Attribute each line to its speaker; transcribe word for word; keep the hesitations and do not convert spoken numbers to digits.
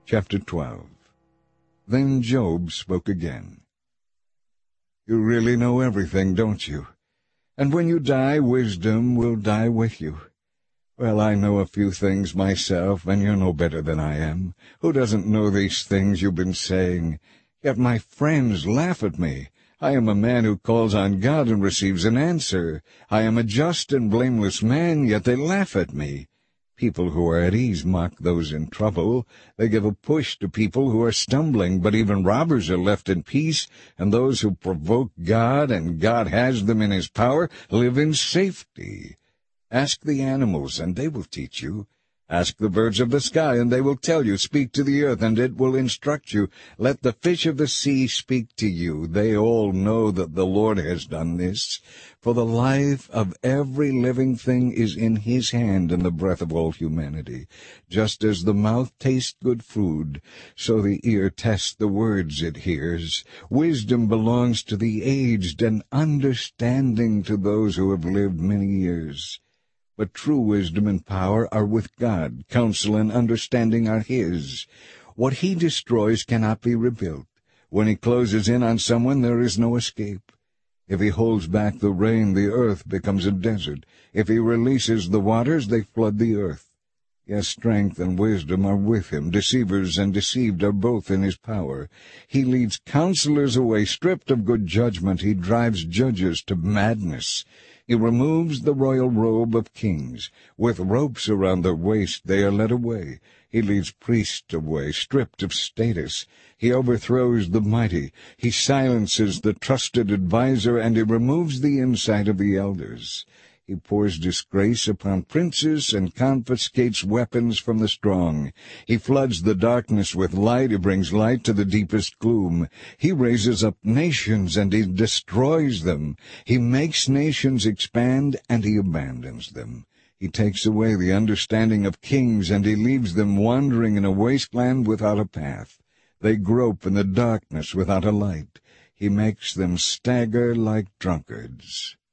Speaker 1: Chapter twelve. Then Job spoke again. You really know everything, don't you? And when you die, wisdom will die with you. Well, I know a few things myself, and you're no better than I am. Who doesn't know these things you've been saying? Yet my friends laugh at me. I am a man who calls on God and receives an answer. I am a just and blameless man, yet they laugh at me. People who are at ease mock those in trouble. They give a push to people who are stumbling, but even robbers are left in peace, and those who provoke God, and God has them in his power, live in safety. Ask the animals, and they will teach you. Ask the birds of the sky, and they will tell you. Speak to the earth, and it will instruct you. Let the fish of the sea speak to you. They all know that the Lord has done this. For the life of every living thing is in his hand, and the breath of all humanity. Just as the mouth tastes good food, so the ear tests the words it hears. Wisdom belongs to the aged, and understanding to those who have lived many years. But true wisdom and power are with God. Counsel and understanding are his. What he destroys cannot be rebuilt. When he closes in on someone, there is no escape. If he holds back the rain, the earth becomes a desert. If he releases the waters, they flood the earth. Yes, strength and wisdom are with him. Deceivers and deceived are both in his power. He leads counselors away, stripped of good judgment. He drives judges to madness. He removes the royal robe of kings. With ropes around their waist they are led away. He leads priests away, stripped of status. He overthrows the mighty. He silences the trusted adviser, and he removes the insight of the elders. He pours disgrace upon princes and confiscates weapons from the strong. He floods the darkness with light. He brings light to the deepest gloom. He raises up nations, and he destroys them. He makes nations expand, and he abandons them. He takes away the understanding of kings, and he leaves them wandering in a wasteland without a path. They grope in the darkness without a light. He makes them stagger like drunkards.